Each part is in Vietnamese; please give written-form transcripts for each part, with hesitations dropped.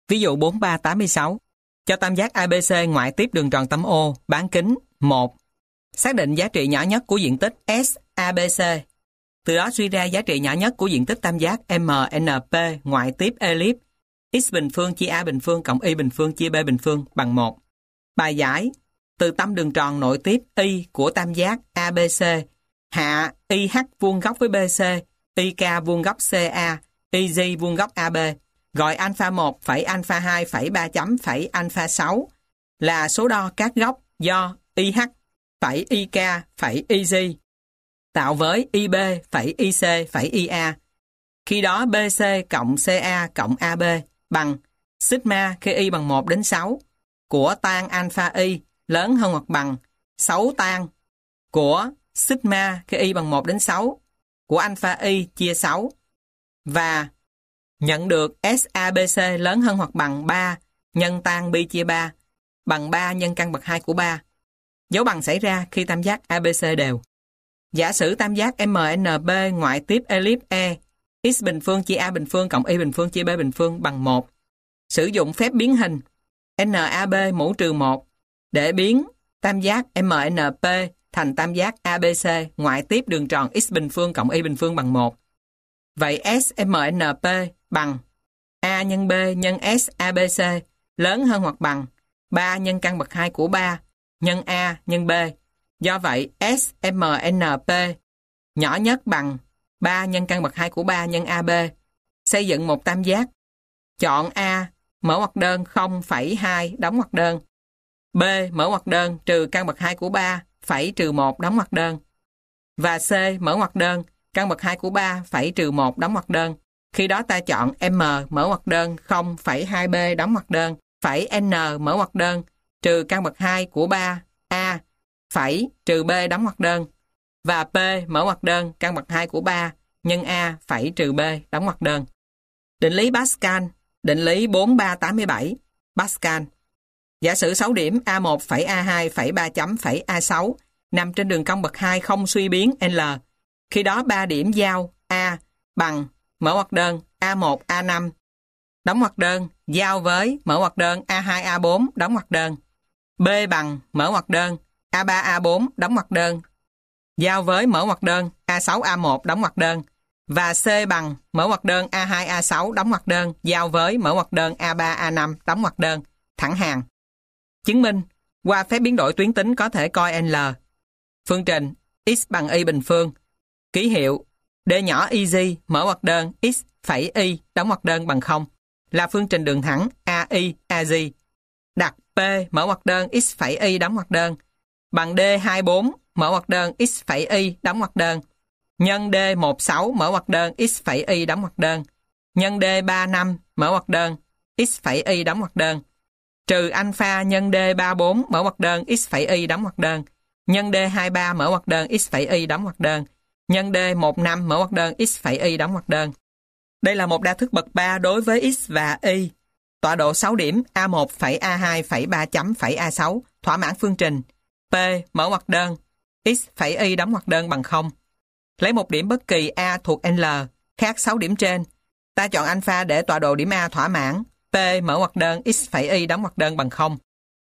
Ví dụ 4386. Cho tam giác ABC ngoại tiếp đường tròn tâm O, bán kính 1. Xác định giá trị nhỏ nhất của diện tích SABC. Từ đó suy ra giá trị nhỏ nhất của diện tích tam giác MNP ngoại tiếp elip x bình phương chia a bình phương cộng y bình phương chia b bình phương bằng 1. Bài giải: từ tâm đường tròn nội tiếp y của tam giác ABC, hạ YH vuông góc với BC, YK vuông góc CA, YJ vuông góc AB, gọi alpha 1 phẩy alpha 2 phẩy 3 chấm phẩy alpha 6 là số đo các góc do YH phẩy YK phẩy YJ tạo với IB phẩy IC phẩy IA. Khi đó BC cộng CA cộng AB bằng sigma khi y bằng 1 đến 6 của tan alpha y lớn hơn hoặc bằng 6 tan của sigma khi y bằng 1 đến 6 của alpha y chia 6, và nhận được SABC lớn hơn hoặc bằng 3 nhân tan pi chia 3 bằng 3 nhân căn bậc 2 của 3. Dấu bằng xảy ra khi tam giác ABC đều. Giả sử tam giác MNP ngoại tiếp elip E x bình phương chia a bình phương cộng y bình phương chia b bình phương bằng 1. Sử dụng phép biến hình NAB mũ trừ 1 để biến tam giác MNP thành tam giác ABC ngoại tiếp đường tròn x bình phương cộng y bình phương bằng 1. Vậy SMNP bằng A nhân B nhân SABC lớn hơn hoặc bằng 3 nhân căn bậc 2 của 3 nhân A nhân B. Do vậy SMNP nhỏ nhất bằng 3 nhân căn bậc 2 của 3 nhân AB. Xây dựng một tam giác. Chọn A mở ngoặc đơn 0,2 đóng ngoặc đơn. B mở ngoặc đơn trừ căn bậc 2 của 3 phẩy trừ 1 đóng ngoặc đơn. Và C mở ngoặc đơn căn bậc 2 của 3 phẩy trừ 1 đóng ngoặc đơn. Khi đó ta chọn M mở ngoặc đơn 0,2B đóng ngoặc đơn phẩy N mở ngoặc đơn trừ căn bậc 2 của 3 A phẩy trừ B đóng ngoặc đơn, và P mở ngoặc đơn căn bậc 2 của 3 nhân A phẩy trừ B đóng ngoặc đơn. Định lý Pascal, định lý 4387 Pascal. Giả sử 6 điểm A1 phẩy A2 phẩy 3 chấm phẩy A6 nằm trên đường cong bậc 2 không suy biến L. Khi đó 3 điểm giao A bằng mở ngoặc đơn A1 A5 đóng ngoặc đơn giao với mở ngoặc đơn A2 A4 đóng ngoặc đơn. B bằng mở ngoặc đơn A3 A4 đóng ngoặc đơn giao với mở ngoặc đơn A6 A1 đóng ngoặc đơn, và C bằng mở ngoặc đơn A2 A6 đóng ngoặc đơn giao với mở ngoặc đơn A3 A5 đóng ngoặc đơn, thẳng hàng. Chứng minh qua phép biến đổi tuyến tính có thể coi L. Phương trình x bằng y bình phương. Ký hiệu D nhỏ EG mở ngoặc đơn x phẩy y đóng ngoặc đơn bằng 0 là phương trình đường thẳng AI AG. Đặt P mở ngoặc đơn x phẩy y đóng ngoặc đơn bằng D24 mở ngoặc đơn x phẩy y đóng ngoặc đơn nhân D16 mở ngoặc đơn x phẩy y đóng ngoặc đơn nhân D35 mở ngoặc đơn x phẩy y đóng ngoặc đơn trừ alpha nhân D34 mở ngoặc đơn x phẩy y đóng ngoặc đơn nhân D23 mở ngoặc đơn x phẩy y đóng ngoặc đơn nhân D15 mở ngoặc đơn x phẩy y đóng ngoặc đơn. Đây là một đa thức bậc 3 đối với x và y. Tọa độ 6 điểm A1 phẩy A2 phẩy 3 chấm phẩy A6 thỏa mãn phương trình P mở ngoặc đơn x phẩy y đóng ngoặc đơn bằng 0. Lấy một điểm bất kỳ A thuộc L khác 6 điểm trên. Ta chọn alpha để tọa độ điểm A thỏa mãn P mở ngoặc đơn x phẩy y đóng ngoặc đơn bằng 0.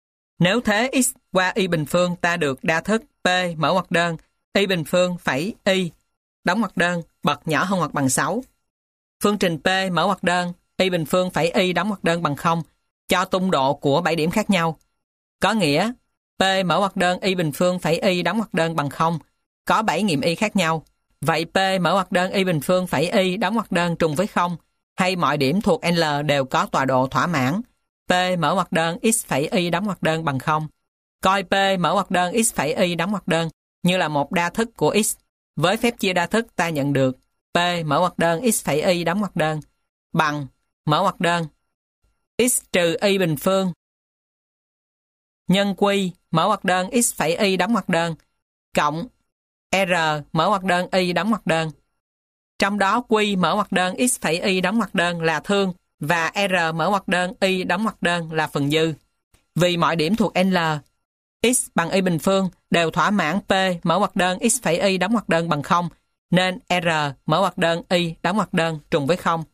Nếu thế x qua y bình phương ta được đa thức P mở ngoặc đơn y bình phương phẩy y đóng ngoặc đơn bậc nhỏ hơn hoặc bằng 6. Phương trình P mở ngoặc đơn y bình phương phẩy y đóng ngoặc đơn bằng 0 cho tung độ của 7 điểm khác nhau. Có nghĩa P mở ngoặc đơn y bình phương phẩy y đóng ngoặc đơn bằng 0 có 7 nghiệm y khác nhau. Vậy P mở ngoặc đơn y bình phương phẩy y đóng ngoặc đơn trùng với 0 hay mọi điểm thuộc L đều có tọa độ thỏa mãn P mở ngoặc đơn x phẩy y đóng ngoặc đơn bằng 0. Coi P mở ngoặc đơn x phẩy y đóng ngoặc đơn như là một đa thức của x. Với phép chia đa thức ta nhận được P mở ngoặc đơn x phẩy y đóng ngoặc đơn bằng mở ngoặc đơn x trừ y bình phương nhân Q mở ngoặc đơn x phẩy y đóng ngoặc đơn cộng R mở ngoặc đơn y đóng ngoặc đơn. Trong đó Q mở ngoặc đơn x phẩy y đóng ngoặc đơn là thương và R mở ngoặc đơn y đóng ngoặc đơn là phần dư. Vì mọi điểm thuộc L x bằng y bình phương đều thỏa mãn P mở ngoặc đơn x phẩy y đóng ngoặc đơn bằng 0 nên R mở ngoặc đơn y đóng ngoặc đơn trùng với 0.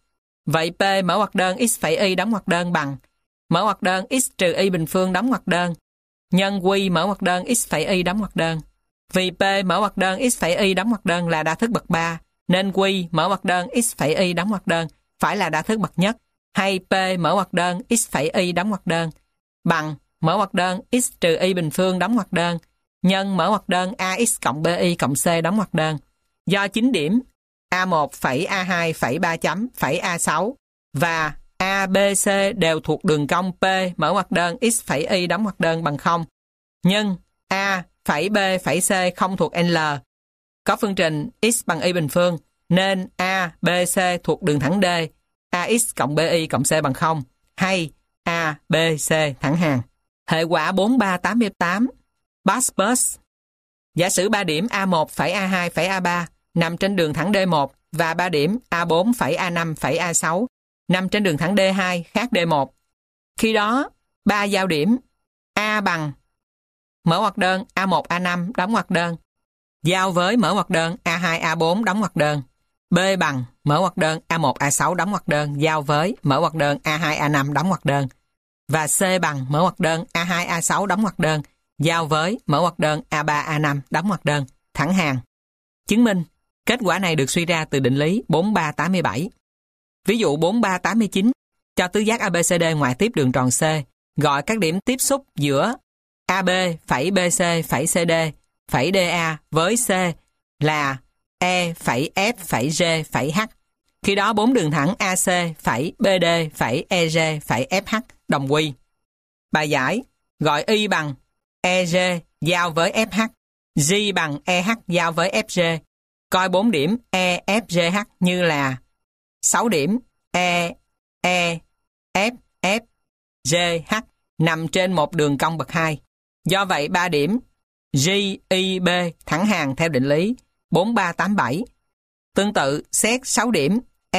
Vậy P mở ngoặc đơn x phẩy y đóng ngoặc đơn bằng mở ngoặc đơn x trừ y bình phương đóng ngoặc đơn nhân Q mở ngoặc đơn x phẩy y đóng ngoặc đơn. Vì P mở ngoặc đơn x phẩy y đóng ngoặc đơn là đa thức bậc 3, nên Q mở ngoặc đơn x phẩy y đóng ngoặc đơn phải là đa thức bậc nhất, hay P mở ngoặc đơn x phẩy y đóng ngoặc đơn bằng mở ngoặc đơn x trừ y bình phương đóng ngoặc đơn nhân mở ngoặc đơn ax cộng bi cộng c đóng ngoặc đơn. Do 9 điểm A1 phẩy A2 phẩy 3 chấm phẩy A6 và ABC đều thuộc đường cong P mở ngoặc đơn x phẩy y đóng ngoặc đơn bằng 0, nhưng A phẩy B phẩy C không thuộc L, có phương trình x bằng y bình phương, nên A, B, C thuộc đường thẳng D, AX cộng BY cộng C bằng 0, hay A, B, C thẳng hàng. Hệ quả 4388, Bus. Giả sử 3 điểm A1 phẩy A2 phẩy A3 nằm trên đường thẳng D1 và 3 điểm A4 phẩy A5 phẩy A6 nằm trên đường thẳng D2 khác D1. Khi đó, 3 giao điểm A bằng mở ngoặc đơn A1 A5 đóng ngoặc đơn giao với mở ngoặc đơn A2 A4 đóng ngoặc đơn. B bằng mở ngoặc đơn A1 A6 đóng ngoặc đơn giao với mở ngoặc đơn A2 A5 đóng ngoặc đơn. Và C bằng mở ngoặc đơn A2 A6 đóng ngoặc đơn giao với mở ngoặc đơn A3 A5 đóng ngoặc đơn thẳng hàng. Chứng minh kết quả này được suy ra từ định lý 4387. Ví dụ 4389 cho tứ giác ABCD ngoại tiếp đường tròn C, gọi các điểm tiếp xúc giữa AB phẩy BC phẩy CD phẩy DA với C là E phẩy F phẩy G phẩy H. Khi đó 4 đường thẳng AC phẩy BD phẩy EG phẩy FH đồng quy. Bài giải gọi Y bằng EG giao với FH, G bằng EH giao với FG. Coi 4 điểm EFGH như là 6 điểm EFG H nằm trên một đường cong bậc 2. Do vậy 3 điểm GIB thẳng hàng theo định lý 4387. Tương tự xét 6 điểm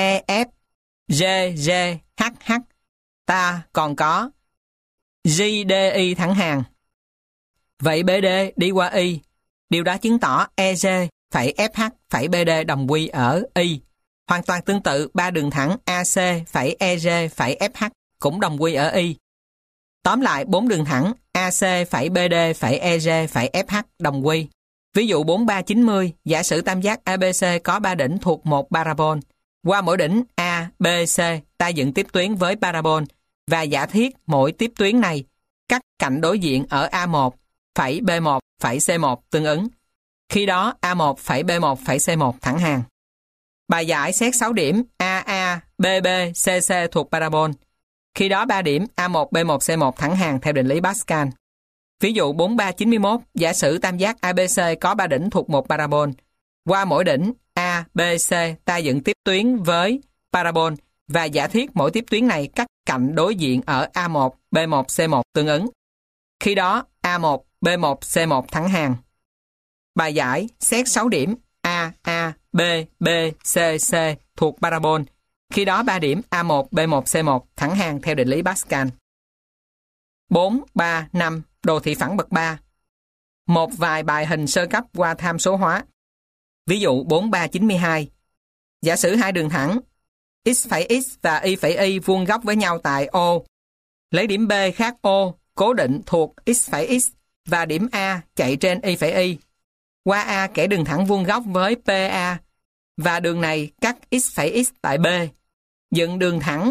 EFGGHH, ta còn có GDI thẳng hàng. Vậy BD đi qua Y, điều đó chứng tỏ EG phẩy FH phẩy BD đồng quy ở Y. Hoàn toàn tương tự 3 đường thẳng AC phẩy EG phẩy FH cũng đồng quy ở Y. Tóm lại 4 đường thẳng AC phẩy BD phẩy EG phẩy FH đồng quy. Ví dụ 4390, giả sử tam giác ABC có 3 đỉnh thuộc một parabol. Qua mỗi đỉnh A, B, C, ta dựng tiếp tuyến với parabol và giả thiết mỗi tiếp tuyến này cắt cạnh đối diện ở A1 phẩy B1 phẩy C1 tương ứng. Khi đó A1 phẩy B1 phẩy C1 thẳng hàng. Bài giải xét 6 điểm AA, BB, CC thuộc parabol. Khi đó 3 điểm A1, B1, C1 thẳng hàng theo định lý Pascal. Ví dụ 4391, giả sử tam giác ABC có 3 đỉnh thuộc một parabol. Qua mỗi đỉnh A, B, C, ta dựng tiếp tuyến với parabol và giả thiết mỗi tiếp tuyến này cắt cạnh đối diện ở A1, B1, C1 tương ứng. Khi đó A1, B1, C1 thẳng hàng. Bài giải xét 6 điểm A, B, B, C, C thuộc parabol. Khi đó 3 điểm A1, B1, C1 thẳng hàng theo định lý Pascal. 4, 3, 5 đồ thị phẳng bậc 3. Một vài bài hình sơ cấp qua tham số hóa. Ví dụ 4392. Giả sử hai đường thẳng x phẩy x và y phẩy y vuông góc với nhau tại O. Lấy điểm B khác O cố định thuộc x phẩy x và điểm A chạy trên y phẩy y. Qua A kẻ đường thẳng vuông góc với PA và đường này cắt x phẩy x tại B. Dựng đường thẳng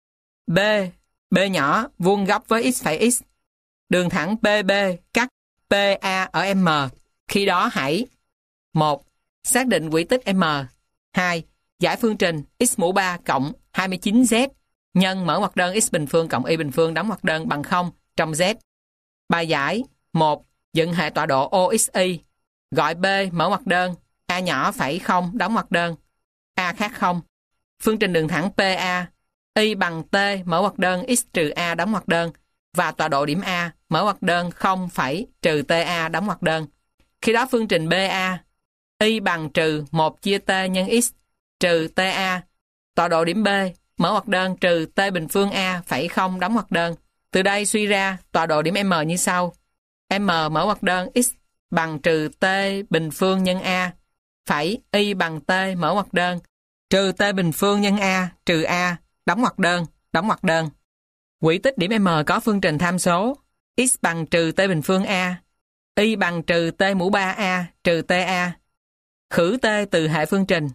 B nhỏ vuông góc với x phẩy x. Đường thẳng PB cắt PA ở M. Khi đó hãy 1. Xác định quỹ tích M. 2. Giải phương trình x mũ 3 cộng 29z nhân mở ngoặc đơn x bình phương cộng y bình phương đóng ngoặc đơn bằng 0 trong z. Bài giải 1. Dựng hệ tọa độ OXY. Gọi B mở ngoặc đơn A nhỏ phẩy 0 đóng ngoặc đơn A khác 0. Phương trình đường thẳng PA Y bằng T mở ngoặc đơn x trừ A đóng ngoặc đơn và tọa độ điểm A mở ngoặc đơn 0 phẩy trừ TA đóng ngoặc đơn. Khi đó phương trình BA Y bằng trừ 1 chia T nhân x trừ TA tọa độ điểm B mở ngoặc đơn trừ T bình phương A phẩy 0 đóng ngoặc đơn. Từ đây suy ra tọa độ điểm M như sau. M mở ngoặc đơn x bằng trừ T bình phương nhân A phẩy Y bằng T mở ngoặc đơn trừ t bình phương nhân a trừ a, đóng ngoặc đơn, đóng ngoặc đơn. Quỹ tích điểm M có phương trình tham số x bằng trừ t bình phương a, y bằng trừ t mũ 3a trừ ta. Khử t từ hệ phương trình.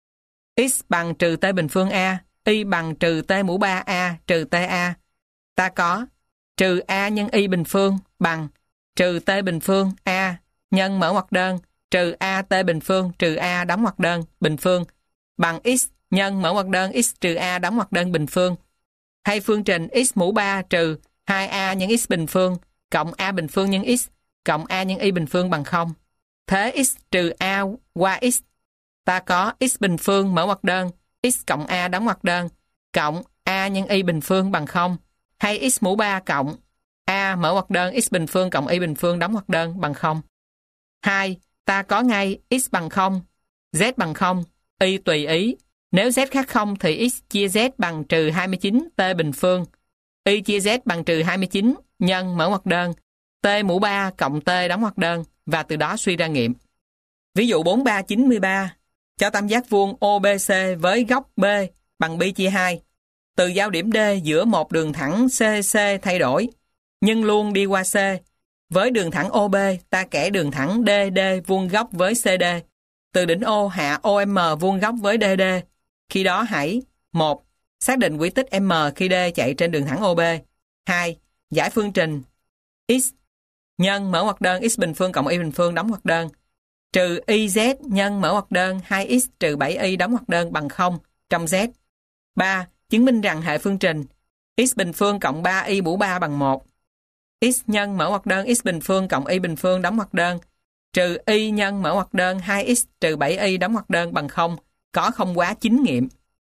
X bằng trừ t bình phương a, y bằng trừ t mũ 3a trừ ta. Ta có trừ a nhân y bình phương bằng trừ t bình phương a nhân mở ngoặc đơn trừ a t bình phương trừ a đóng ngoặc đơn bình phương bằng x nhân mở ngoặc đơn x trừ a đóng ngoặc đơn bình phương. Hay phương trình x mũ 3 trừ 2a nhân x bình phương cộng a bình phương nhân x cộng a nhân y bình phương bằng 0. Thế x trừ a qua x. Ta có x bình phương mở ngoặc đơn x cộng a đóng ngoặc đơn cộng a nhân y bình phương bằng 0. Hay x mũ 3 cộng a mở ngoặc đơn x bình phương cộng y bình phương đóng ngoặc đơn bằng 0. 2. Ta có ngay x bằng 0, z bằng 0, y tùy ý. Nếu z khác 0 thì x chia z bằng trừ 29 t bình phương, y chia z bằng trừ 29 nhân mở ngoặc đơn t mũ 3 cộng t đóng ngoặc đơn và từ đó suy ra nghiệm. Ví dụ 4393 cho tam giác vuông OBC với góc B bằng pi chia 2. Từ giao điểm D giữa một đường thẳng CC thay đổi, nhưng luôn đi qua C. Với đường thẳng OB, ta kẻ đường thẳng DD vuông góc với CD. Từ đỉnh O hạ OM vuông góc với DD. Khi đó hãy 1. Xác định quỹ tích M khi D chạy trên đường thẳng OB. 2. Giải phương trình x nhân mở ngoặc đơn x bình phương cộng y bình phương đóng ngoặc đơn trừ YZ nhân mở ngoặc đơn 2x trừ 7y đóng ngoặc đơn bằng 0 trong Z. 3. Chứng minh rằng hệ phương trình x bình phương cộng 3y mũ 3 bằng 1. X nhân mở ngoặc đơn x bình phương cộng y bình phương đóng ngoặc đơn trừ y nhân mở ngoặc đơn 2x trừ 7y đóng ngoặc đơn bằng 0 có không quá chính nghiệm.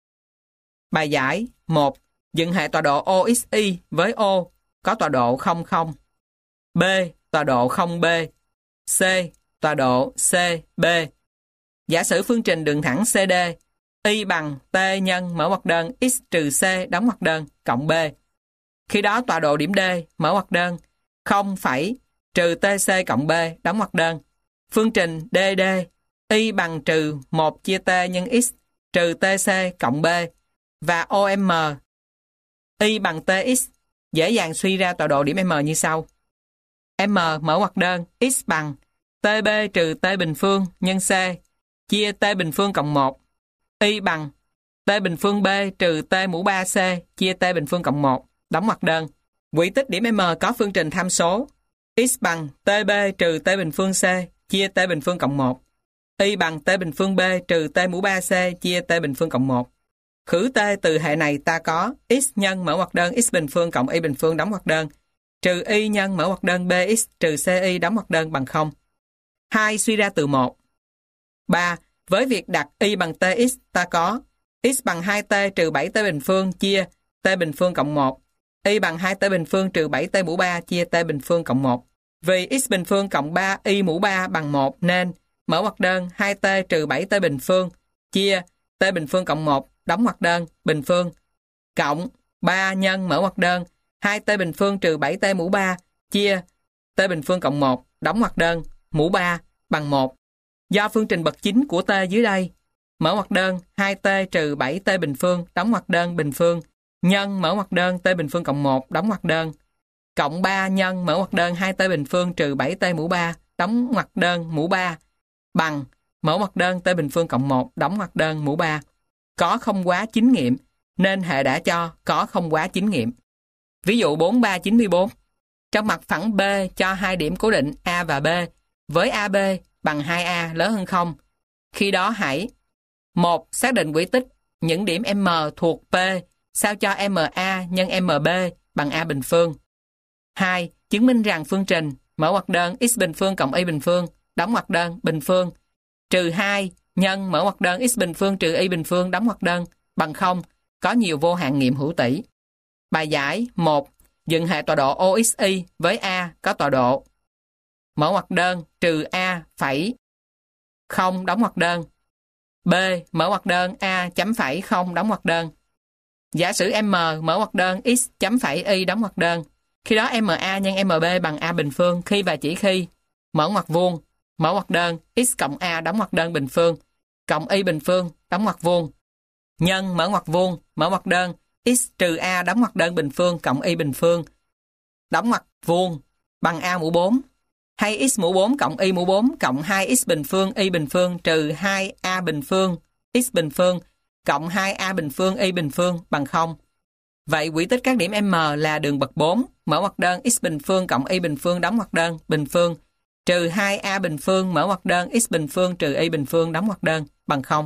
Bài giải 1. Dựng hệ tọa độ OXY với O có tọa độ 0, 0. B. Tọa độ 0B. C. Tọa độ CB. Giả sử phương trình đường thẳng CD y bằng t nhân mở ngoặc đơn x trừ c đóng ngoặc đơn cộng b. Khi đó tọa độ điểm D mở ngoặc đơn 0, trừ tc cộng b đóng ngoặc đơn. Phương trình DD y bằng trừ 1 chia t nhân x trừ tc cộng b và OM y bằng tx. Dễ dàng suy ra tọa độ điểm M như sau. M mở ngoặc đơn x bằng TB trừ T bình phương nhân C chia T bình phương cộng 1. Y bằng T bình phương B trừ T mũ 3C chia T bình phương cộng 1. Đóng ngoặc đơn. Quỹ tích điểm M có phương trình tham số x bằng TB trừ T bình phương C chia T bình phương cộng 1. Y bằng T bình phương B trừ T mũ 3C chia T bình phương cộng 1. Khử T từ hệ này ta có x nhân mở ngoặc đơn x bình phương cộng y bình phương đóng ngoặc đơn trừ y nhân mở ngoặc đơn bx trừ ci đóng ngoặc đơn bằng 0. 2. Suy ra từ 1. 3. Với việc đặt y bằng tx ta có x bằng 2t trừ 7t bình phương chia t bình phương cộng 1. Y bằng 2t bình phương trừ 7t mũ 3 chia t bình phương cộng 1. Vì x bình phương cộng 3 y mũ 3 bằng 1 nên mở ngoặc đơn 2t trừ 7t bình phương chia t bình phương cộng 1 đóng ngoặc đơn bình phương cộng 3 nhân mở ngoặc đơn 2t bình phương trừ 7t mũ 3 chia t bình phương cộng 1 đóng ngoặc đơn mũ 3 bằng 1. Do phương trình bậc chính của t dưới đây, mở ngoặc đơn 2t trừ 7t bình phương đóng ngoặc đơn bình phương nhân mở ngoặc đơn t bình phương cộng 1 đóng ngoặc đơn cộng 3 nhân mở ngoặc đơn 2t bình phương trừ 7t mũ 3 đóng ngoặc đơn mũ 3 bằng mở ngoặc đơn t bình phương cộng 1 đóng ngoặc đơn mũ 3. Có không quá chính nghiệm nên hệ đã cho có không quá chính nghiệm. Ví dụ 4394. Trong mặt phẳng B cho hai điểm cố định A và B với AB bằng 2A lớn hơn 0. Khi đó hãy 1. Xác định quỹ tích những điểm M thuộc P sao cho MA nhân MB bằng A bình phương. 2. Chứng minh rằng phương trình mở ngoặc đơn x bình phương cộng y bình phương đóng ngoặc đơn bình phương trừ 2 nhân mở ngoặc đơn x bình phương trừ y bình phương đóng ngoặc đơn bằng 0 có nhiều vô hạn nghiệm hữu tỷ. Bài giải 1. Dựng hệ tọa độ OXY với A có tọa độ mở ngoặc đơn trừ A phẩy 0 đóng ngoặc đơn. B. Mở ngoặc đơn A chấm phẩy 0 đóng ngoặc đơn. Giả sử M mở ngoặc đơn x chấm phẩy y đóng ngoặc đơn. Khi đó MA nhân MB bằng A bình phương khi và chỉ khi mở ngoặc vuông mở ngoặc đơn x cộng A đóng ngoặc đơn bình phương cộng y bình phương đóng ngoặc vuông nhân mở ngoặc vuông, mở ngoặc đơn, x trừ a đóng ngoặc đơn bình phương cộng y bình phương, đóng ngoặc vuông bằng a mũ 4, hay x mũ 4 cộng y mũ 4 cộng 2x bình phương y bình phương trừ 2a bình phương x bình phương cộng 2a bình phương y bình phương bằng 0. Vậy quỹ tích các điểm M là đường bậc 4, mở ngoặc đơn x bình phương cộng y bình phương đóng ngoặc đơn bình phương trừ 2a bình phương mở ngoặc đơn x bình phương trừ y bình phương đóng ngoặc đơn bằng 0.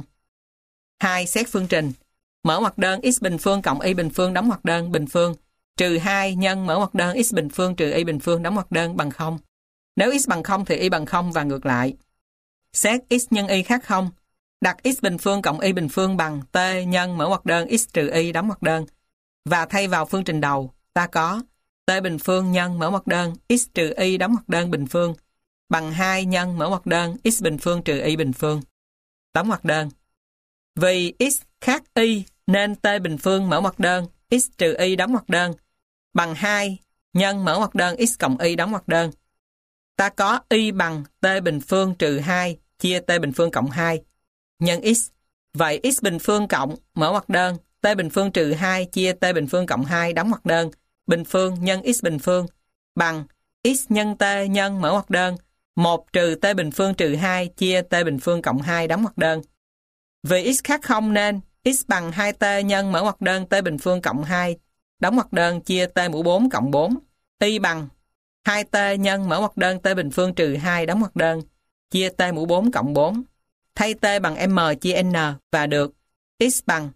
2. Xét phương trình. Mở ngoặc đơn x bình phương cộng y bình phương đóng ngoặc đơn bình phương trừ 2 nhân mở ngoặc đơn x bình phương trừ y bình phương đóng ngoặc đơn bằng 0. Nếu x bằng 0 thì y bằng 0 và ngược lại. Xét x nhân y khác 0. Đặt x bình phương cộng y bình phương bằng t nhân mở ngoặc đơn x trừ y đóng ngoặc đơn. Và thay vào phương trình đầu, ta có t bình phương nhân mở ngoặc đơn x trừ y đóng ngoặc đơn bình phương bằng 2 nhân mở ngoặc đơn x bình phương trừ y bình phương đóng ngoặc đơn. Vì x khác y nên t bình phương mở ngoặc đơn x trừ y đóng ngoặc đơn bằng 2 nhân mở ngoặc đơn x cộng y đóng ngoặc đơn. Ta có y bằng t bình phương trừ 2 chia t bình phương cộng 2 nhân x. Vậy x bình phương cộng mở ngoặc đơn t bình phương trừ 2 chia t bình phương cộng 2 đóng ngoặc đơn bình phương nhân x bình phương bằng x nhân t nhân mở ngoặc đơn 1 trừ t bình phương trừ 2 chia t bình phương cộng 2 đóng ngoặc đơn. Vì x khác 0 nên x bằng 2t nhân mở ngoặc đơn t bình phương cộng 2 đóng ngoặc đơn chia t mũ 4 cộng 4. Y bằng 2t nhân mở ngoặc đơn t bình phương trừ 2 đóng ngoặc đơn chia t mũ 4 cộng 4. Thay t bằng m chia n và được x bằng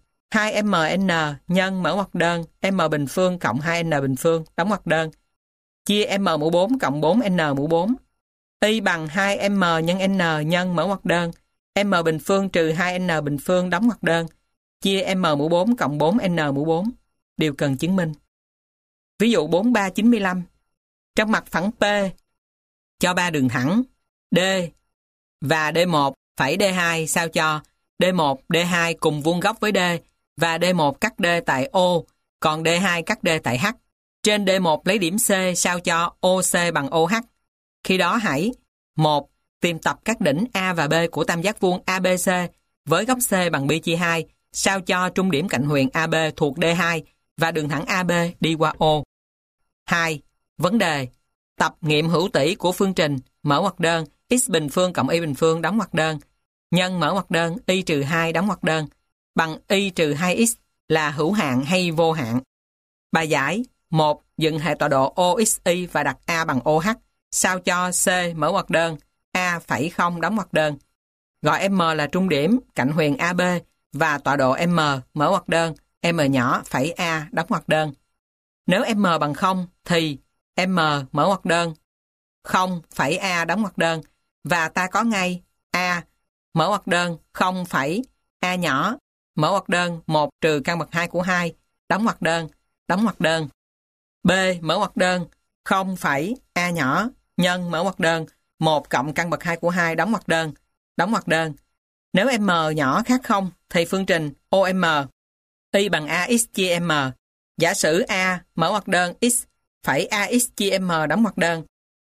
2mn nhân mở ngoặc đơn m bình phương cộng 2n bình phương đóng ngoặc đơn chia m mũ 4 cộng 4n mũ 4. Y bằng 2m nhân n nhân mở ngoặc đơn m bình phương trừ 2n bình phương đóng ngoặc đơn chia m mũ 4 cộng 4n mũ 4. Điều cần chứng minh. Ví dụ 4395. Trong mặt phẳng P cho 3 đường thẳng D và D1 phẩy D2 sao cho D1, D2 cùng vuông góc với D và D1 cắt D tại O, còn D2 cắt D tại H. Trên D1 lấy điểm C sao cho OC bằng OH. Khi đó hãy 1. Tìm tập các đỉnh A và B của tam giác vuông ABC với góc C bằng pi chia 2 sao cho trung điểm cạnh huyền AB thuộc D2 và đường thẳng AB đi qua O. 2. Vấn đề. Tập nghiệm hữu tỉ của phương trình mở ngoặc đơn x bình phương cộng y bình phương đóng ngoặc đơn nhân mở ngoặc đơn y trừ 2 đóng ngoặc đơn bằng y trừ 2x là hữu hạn hay vô hạn. Bài giải. 1. Dựng hệ tọa độ OXY và đặt A bằng OH sao cho C mở ngoặc đơn A phẩy 0 đóng ngoặc đơn. Gọi M là trung điểm cạnh huyền AB và tọa độ M mở ngoặc đơn M nhỏ phẩy A đóng ngoặc đơn. Nếu M bằng 0 thì M mở ngoặc đơn 0 phẩy A đóng ngoặc đơn và ta có ngay A mở ngoặc đơn 0 phẩy A nhỏ mở ngoặc đơn 1 trừ căn bậc 2 của 2 đóng ngoặc đơn. B mở ngoặc đơn 0 phẩy A nhỏ nhân mở ngoặc đơn 1 cộng căn bậc 2 của 2 đóng ngoặc đơn. Nếu M nhỏ khác 0 thì phương trình OM y bằng AX chia M. Giả sử A mở ngoặc đơn x phẩy AX chia M đóng ngoặc đơn.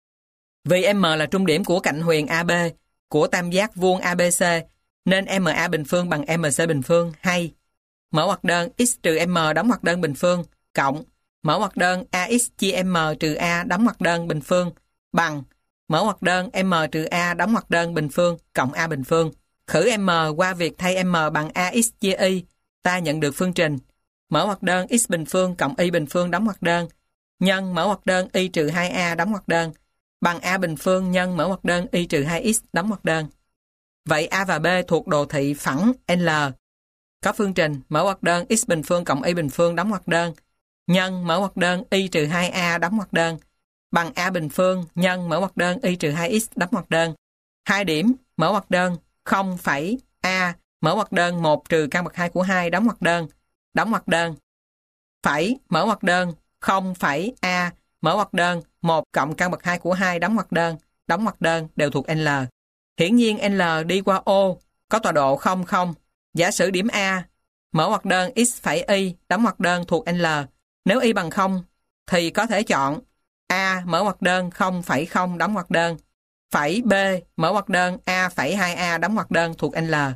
Vì M là trung điểm của cạnh huyền AB của tam giác vuông ABC nên MA bình phương bằng MC bình phương hay mở ngoặc đơn x trừ M đóng ngoặc đơn bình phương cộng mở ngoặc đơn AX chia M trừ A đóng ngoặc đơn bình phương bằng mở ngoặc đơn M trừ A đóng ngoặc đơn bình phương cộng A bình phương. Khử M qua việc thay M bằng AX chia Y, ta nhận được phương trình mở ngoặc đơn x bình phương cộng y bình phương đóng ngoặc đơn nhân mở ngoặc đơn y trừ 2A đóng ngoặc đơn bằng A bình phương nhân mở ngoặc đơn y trừ 2x đóng ngoặc đơn. Vậy A và B thuộc đồ thị phẳng L. Có phương trình mở ngoặc đơn x bình phương cộng y bình phương đóng ngoặc đơn nhân mở ngoặc đơn y trừ 2A đóng ngoặc đơn bằng A bình phương nhân mở ngoặc đơn y trừ 2x đóng ngoặc đơn. 2 điểm mở ngoặc đơn 0 phẩy A mở ngoặc đơn 1 trừ căn bậc 2 của 2 đóng ngoặc đơn phẩy mở ngoặc đơn 0 phẩy A mở ngoặc đơn 1 cộng căn bậc 2 của 2 đóng ngoặc đơn đều thuộc L. Hiển nhiên L đi qua O có tọa độ 0, 0. Giả sử điểm A mở ngoặc đơn x phẩy y đóng ngoặc đơn thuộc L. Nếu y bằng 0 thì có thể chọn A mở ngoặc đơn 0 phẩy 0 đóng ngoặc đơn phẩy B mở ngoặc đơn A phẩy 2A đóng ngoặc đơn thuộc L.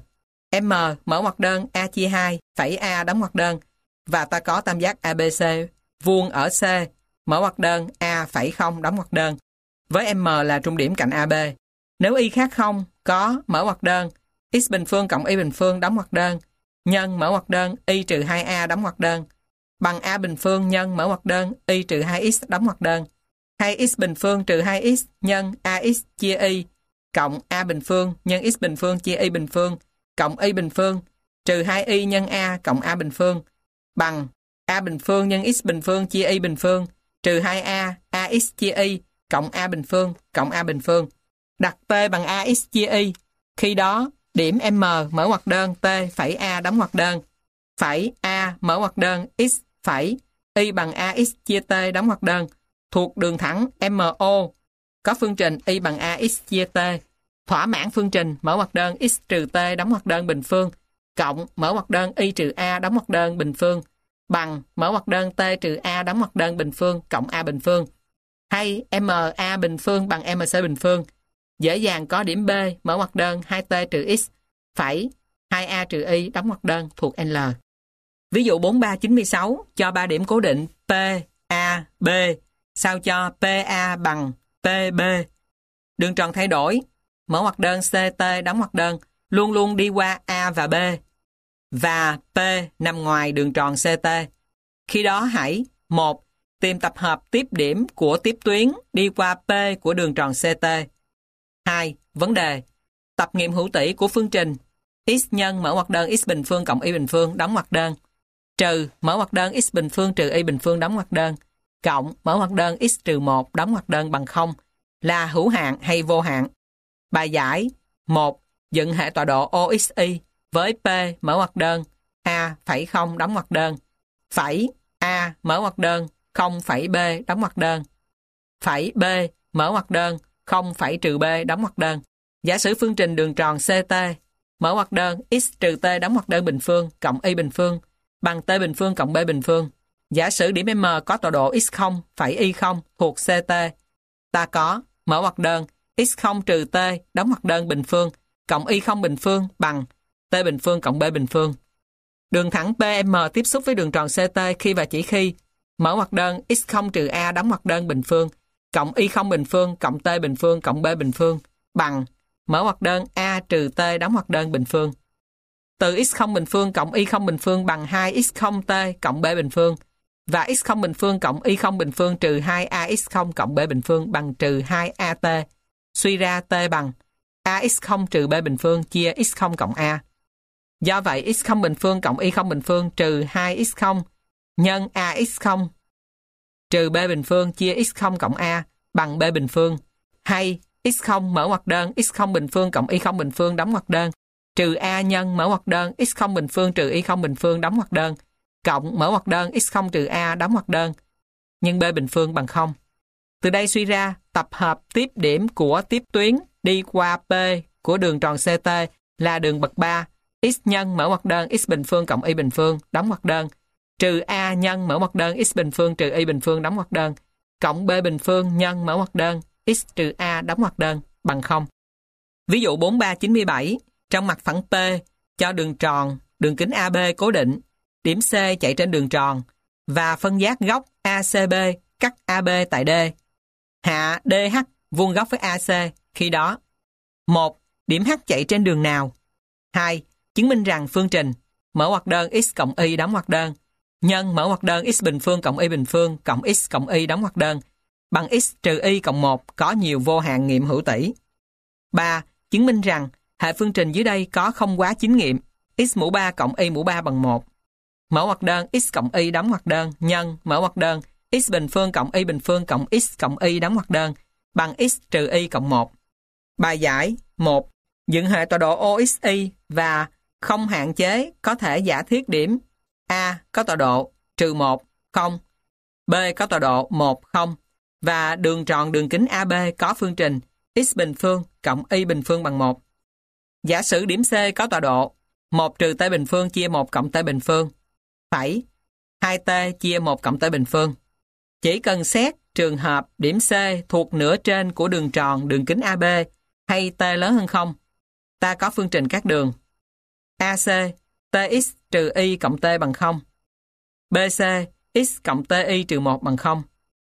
M mở ngoặc đơn A chia 2 phẩy A đóng ngoặc đơn, và ta có tam giác ABC vuông ở C, mở ngoặc đơn A phẩy 0 đóng ngoặc đơn, với M là trung điểm cạnh AB. Nếu y khác 0, có mở ngoặc đơn x bình phương cộng y bình phương đóng ngoặc đơn nhân mở ngoặc đơn y trừ 2A đóng ngoặc đơn bằng A bình phương nhân mở ngoặc đơn y trừ 2x đóng ngoặc đơn, hay x bình phương trừ 2x nhân AX chia y cộng A bình phương nhân x bình phương chia y bình phương cộng y bình phương trừ 2y nhân A cộng A bình phương bằng A bình phương nhân x bình phương chia y bình phương trừ 2A AX chia y cộng A bình phương cộng A bình phương. Đặt T bằng AX chia y. Khi đó, điểm M mở ngoặc đơn T phẩy A đóng ngoặc đơn phẩy A mở ngoặc đơn x phẩy y bằng AX chia T đóng ngoặc đơn thuộc đường thẳng MO có phương trình y bằng AX chia T, thỏa mãn phương trình mở ngoặc đơn x trừ T đóng ngoặc đơn bình phương cộng mở ngoặc đơn y trừ A đóng ngoặc đơn bình phương bằng mở ngoặc đơn T trừ A đóng ngoặc đơn bình phương cộng A bình phương, hay MA bình phương bằng MC bình phương. Dễ dàng có điểm B mở ngoặc đơn 2T trừ x phẩy 2A trừ y đóng ngoặc đơn thuộc L. Ví dụ 4396 cho 3 điểm cố định P, A, B, sao cho PA bằng PB. Đường tròn thay đổi, mở ngoặc đơn CT đóng ngoặc đơn luôn luôn đi qua A và B, và P nằm ngoài đường tròn CT. Khi đó hãy 1. Tìm tập hợp tiếp điểm của tiếp tuyến đi qua P của đường tròn CT. 2. Vấn đề. Tập nghiệm hữu tỉ của phương trình x nhân mở ngoặc đơn x bình phương cộng y bình phương đóng ngoặc đơn trừ mở ngoặc đơn x bình phương trừ y bình phương đóng ngoặc đơn cộng mở ngoặc đơn x trừ 1 đóng ngoặc đơn bằng 0 là hữu hạn hay vô hạn. Bài giải. 1. Dựng hệ tọa độ OXY với P mở ngoặc đơn A phẩy 0 đóng ngoặc đơn phẩy A mở ngoặc đơn 0 phẩy B đóng ngoặc đơn phẩy B mở ngoặc đơn 0 phẩy trừ B đóng ngoặc đơn. Giả sử phương trình đường tròn CT mở ngoặc đơn x trừ T đóng ngoặc đơn bình phương cộng y bình phương bằng T bình phương cộng B bình phương. Giả sử điểm M có tọa độ x0 phẩy y0 thuộc CT, ta có mở ngoặc đơn x0 trừ T đóng ngoặc đơn bình phương cộng y0 bình phương bằng T bình phương cộng B bình phương. Đường thẳng PM tiếp xúc với đường tròn CT khi và chỉ khi mở ngoặc đơn x0 trừ A đóng ngoặc đơn bình phương cộng y0 bình phương cộng T bình phương cộng B bình phương bằng mở ngoặc đơn A trừ T đóng ngoặc đơn bình phương. Từ x0 bình phương cộng y0 bình phương bằng 2x0t cộng B bình phương và x0 bình phương cộng y0 bình phương trừ 2ax0 cộng B bình phương bằng trừ 2at. Suy ra t bằng ax0 trừ B bình phương chia x0 cộng a. Do vậy x0 bình phương cộng y0 bình phương trừ 2x0 nhân ax0 trừ B bình phương chia x0 cộng a bằng B bình phương, hay x0 mở ngoặc đơn x0 bình phương cộng y0 bình phương đóng ngoặc đơn trừ a nhân mở ngoặc đơn x0 bình phương trừ y0 bình phương đóng ngoặc đơn cộng mở ngoặc đơn x0 trừ a đóng ngoặc đơn nhân B bình phương bằng 0. Từ đây suy ra tập hợp tiếp điểm của tiếp tuyến đi qua P của đường tròn CT là đường bậc 3 x nhân mở ngoặc đơn x bình phương cộng y bình phương đóng ngoặc đơn trừ a nhân mở ngoặc đơn x bình phương trừ y bình phương đóng ngoặc đơn cộng B bình phương nhân mở ngoặc đơn x trừ a đóng ngoặc đơn bằng 0. Ví dụ 4397 trong mặt phẳng P cho đường tròn đường kính AB cố định, điểm C chạy trên đường tròn và phân giác góc ACB cắt AB tại D. Hạ DH vuông góc với AC. Khi đó 1. Điểm H chạy trên đường nào? 2. Chứng minh rằng phương trình mở ngoặc đơn x cộng y đóng ngoặc đơn nhân mở ngoặc đơn x bình phương cộng y bình phương cộng x cộng y đóng ngoặc đơn bằng x trừ y cộng 1 có nhiều vô hạn nghiệm hữu tỉ. 3. Chứng minh rằng hệ phương trình dưới đây có không quá chính nghiệm x mũ 3 cộng y mũ 3 bằng 1. Mở ngoặc đơn x cộng y đóng ngoặc đơn nhân mở ngoặc đơn x bình phương cộng y bình phương cộng x cộng y đóng ngoặc đơn bằng x trừ y cộng 1. Bài giải. 1. Dựng hệ tọa độ OXY và không hạn chế có thể giả thiết điểm A có tọa độ trừ 1, 0, B có tọa độ 1, 0 và đường tròn đường kính AB có phương trình x bình phương cộng y bình phương bằng 1. Giả sử điểm C có tọa độ 1 trừ T bình phương chia 1 cộng T bình phương phẩy 2T chia 1 cộng T bình phương. Chỉ cần xét trường hợp điểm C thuộc nửa trên của đường tròn đường kính AB hay T lớn hơn 0, ta có phương trình các đường AC, TX trừ Y cộng T bằng 0. BC, X cộng TY trừ 1 bằng 0.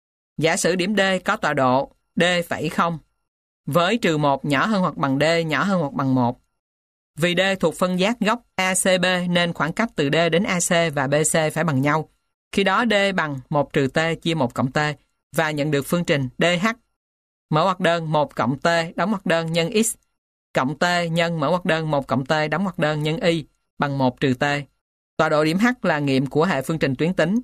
Giả sử điểm D có tọa độ D phẩy 0, với trừ 1 nhỏ hơn hoặc bằng D nhỏ hơn hoặc bằng 1. Vì D thuộc phân giác góc ACB nên khoảng cách từ D đến AC và BC phải bằng nhau. Khi đó D bằng 1 trừ T chia 1 cộng T và nhận được phương trình DH. Mở ngoặc đơn 1 cộng T đóng ngoặc đơn nhân X cộng T nhân mở ngoặc đơn 1 cộng T đóng ngoặc đơn nhân Y bằng 1 trừ T. Tọa độ điểm H là nghiệm của hệ phương trình tuyến tính.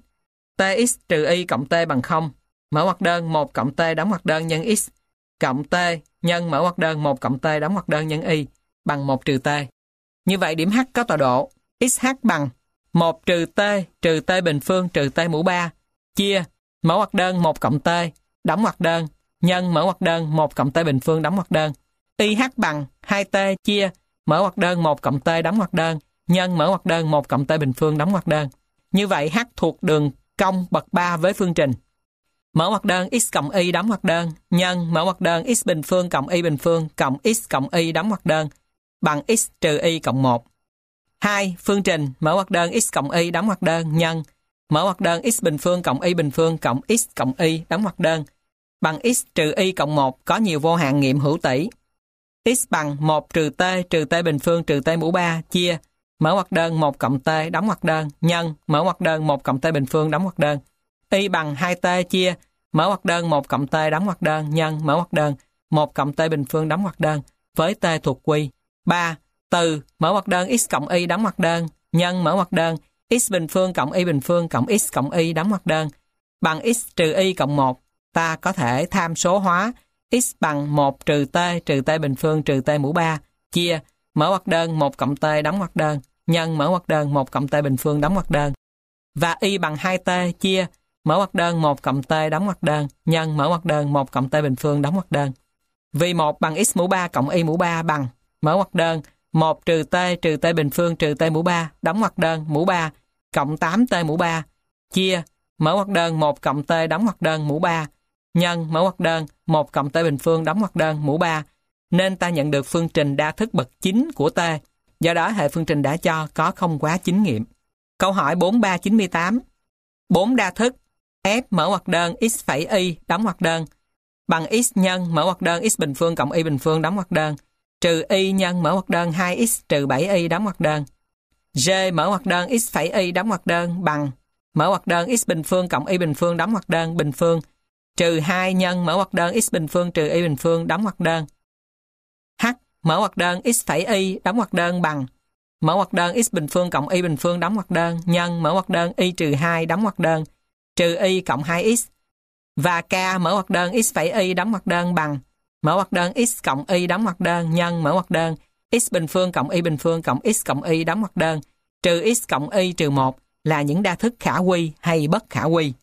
TX trừ Y cộng T bằng 0. Mở ngoặc đơn 1 cộng T đóng ngoặc đơn nhân X cộng T nhân mở ngoặc đơn 1 cộng T đóng ngoặc đơn nhân Y bằng 1 trừ T. Như vậy điểm H có tọa độ XH bằng 1 trừ T bình phương trừ T mũ 3 chia mở ngoặc đơn 1 cộng T đóng ngoặc đơn nhân mở ngoặc đơn 1 cộng T bình phương đóng ngoặc đơn. YH bằng 2T chia mở ngoặc đơn 1 cộng T đóng ngoặc đơn nhân mở ngoặc đơn 1 cộng T bình phương đóng ngoặc đơn. Như vậy H thuộc đường cong bậc 3 với phương trình mở ngoặc đơn X cộng Y đóng ngoặc đơn nhân mở ngoặc đơn X bình phương cộng Y bình phương cộng X cộng Y đóng ngoặc đơn bằng X trừ Y cộng 1. 2. Phương trình mở ngoặc đơn X cộng Y đóng ngoặc đơn nhân mở ngoặc đơn X bình phương cộng Y bình phương cộng X cộng Y đóng ngoặc đơn bằng X trừ Y cộng 1 có nhiều vô hạn nghiệm hữu tỷ. X bằng 1 trừ T bình phương trừ T mũ 3 chia mở ngoặc đơn 1 cộng T đóng ngoặc đơn nhân mở ngoặc đơn 1 cộng T bình phương đóng ngoặc đơn. Y bằng 2T chia mở ngoặc đơn 1 cộng T đóng ngoặc đơn nhân mở ngoặc đơn 1 cộng T bình phương đóng ngoặc đơn với T thuộc Q. 3. Từ mở ngoặc đơn X cộng Y đóng ngoặc đơn nhân mở ngoặc đơn X bình phương cộng Y bình phương cộng X cộng Y đóng ngoặc đơn bằng X trừ Y cộng 1. Ta có thể tham số hóa X bằng 1 trừ T bình phương trừ T mũ 3 chia mở ngoặc đơn 1 cộng T đóng ngoặc đơn nhân mở ngoặc đơn 1 cộng T bình phương đóng ngoặc đơn và Y bằng 2T chia mở ngoặc đơn 1 cộng T đóng ngoặc đơn nhân mở ngoặc đơn 1 cộng T bình phương đóng ngoặc đơn. Vì 1 bằng X mũ 3 cộng Y mũ 3 bằng mở ngoặc đơn 1 trừ T bình phương trừ T mũ 3 đóng ngoặc đơn mũ 3 cộng 8T mũ 3 chia mở ngoặc đơn 1 cộng T đóng ngoặc đơn mũ 3 nhân mở ngoặc đơn 1 cộng T bình phương đóng ngoặc đơn mũ 3 nên ta nhận được phương trình đa thức bậc 9 của T. Do đó hệ phương trình đã cho có không quá chính nghiệm. Câu hỏi 4398. 4 đa thức F mở ngoặc đơn X phẩy Y đóng ngoặc đơn bằng X nhân mở ngoặc đơn X bình phương cộng Y bình phương đóng ngoặc đơn trừ Y nhân mở ngoặc đơn 2X trừ 7Y đóng ngoặc đơn. G mở ngoặc đơn X phẩy Y đóng ngoặc đơn bằng mở ngoặc đơn X bình phương cộng Y bình phương đóng ngoặc đơn bình phương trừ 2 nhân mở ngoặc đơn X bình phương trừ Y bình phương đóng ngoặc đơn. H mở ngoặc đơn X phẩy Y đóng ngoặc đơn bằng mở ngoặc đơn X bình phương cộng Y bình phương đóng ngoặc đơn nhân mở ngoặc đơn Y trừ 2 đóng ngoặc đơn trừ Y cộng 2X và K mở ngoặc đơn X phẩy Y đóng ngoặc đơn bằng mở ngoặc đơn X cộng Y đóng ngoặc đơn nhân mở ngoặc đơn X bình phương cộng Y bình phương cộng X cộng Y đóng ngoặc đơn trừ X cộng Y trừ 1 là những đa thức khả quy hay bất khả quy.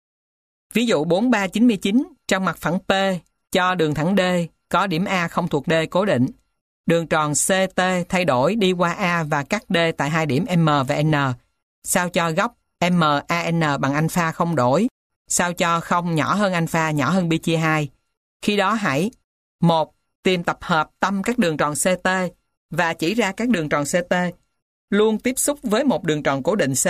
Ví dụ 4399 trong mặt phẳng P cho đường thẳng D có điểm A không thuộc D cố định. Đường tròn CT thay đổi đi qua A và cắt D tại hai điểm M và N. Sao cho góc MAN bằng alpha không đổi. Sao cho không nhỏ hơn alpha nhỏ hơn pi chia 2. Khi đó hãy 1. Tìm tập hợp tâm các đường tròn CT và chỉ ra các đường tròn CT luôn tiếp xúc với một đường tròn cố định C.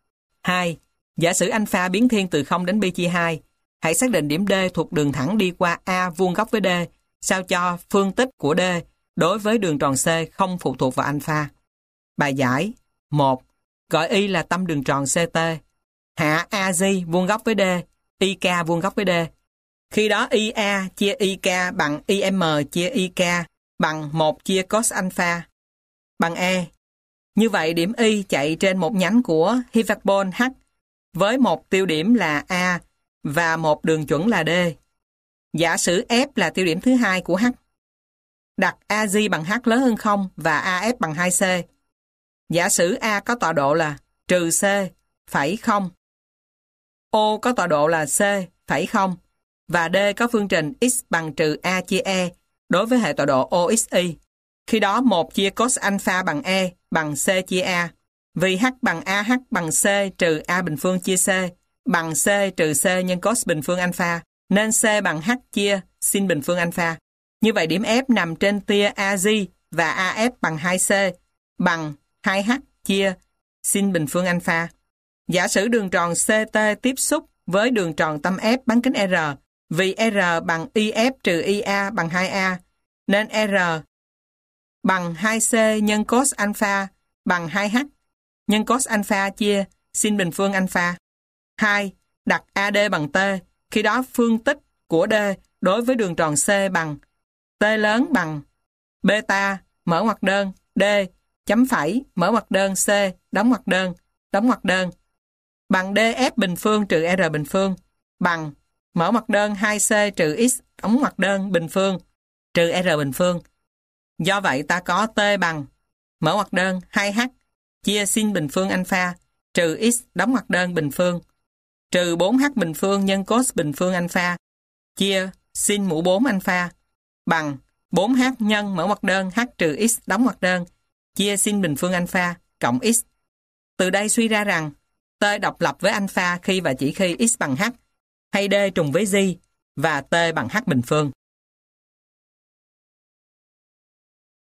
2. Giả sử alpha biến thiên từ 0 đến pi chia 2. Hãy xác định điểm D thuộc đường thẳng đi qua A vuông góc với D, sao cho phương tích của D đối với đường tròn C không phụ thuộc vào alpha. Bài giải 1. Gọi Y là tâm đường tròn CT. Hạ AJ vuông góc với D, IK vuông góc với D. Khi đó IA chia IK bằng IM chia IK bằng 1 chia cos alpha bằng E. Như vậy điểm Y chạy trên một nhánh của hyperbol H với một tiêu điểm là A và một đường chuẩn là D. Giả sử F là tiêu điểm thứ hai của H. Đặt AJ bằng H lớn hơn 0 và AF bằng 2C. Giả sử A có tọa độ là trừ C, phẩy 0. O có tọa độ là C, phẩy 0. Và D có phương trình X bằng trừ A chia E đối với hệ tọa độ OXY. Khi đó 1 chia cos alpha bằng E bằng C chia A. Vì H bằng AH bằng C trừ A bình phương chia C bằng C trừ C nhân cos bình phương alpha nên C bằng H chia sin bình phương alpha. Như vậy điểm F nằm trên tia AJ và AF bằng 2C bằng 2h chia sin bình phương alpha. Giả sử đường tròn CT tiếp xúc với đường tròn tâm F bán kính R, vì R bằng IF trừ IA bằng 2A, nên R bằng 2C nhân cos alpha bằng 2H nhân cos alpha chia sin bình phương alpha. 2. Đặt AD bằng T, khi đó phương tích của D đối với đường tròn C bằng T lớn bằng beta mở ngoặc đơn D chấm phẩy mở ngoặc đơn C đóng ngoặc đơn bằng DF bình phương trừ R bình phương bằng mở ngoặc đơn 2C trừ X đóng ngoặc đơn bình phương trừ R bình phương. Do vậy ta có T bằng mở ngoặc đơn 2H chia sin bình phương alpha trừ X đóng ngoặc đơn bình phương trừ 4H bình phương nhân cos bình phương alpha chia sin mũ 4 alpha bằng 4H nhân mở ngoặc đơn H trừ X đóng ngoặc đơn chia sin bình phương alpha cộng X. Từ đây suy ra rằng T độc lập với alpha khi và chỉ khi X bằng H hay D trùng với G và T bằng H bình phương.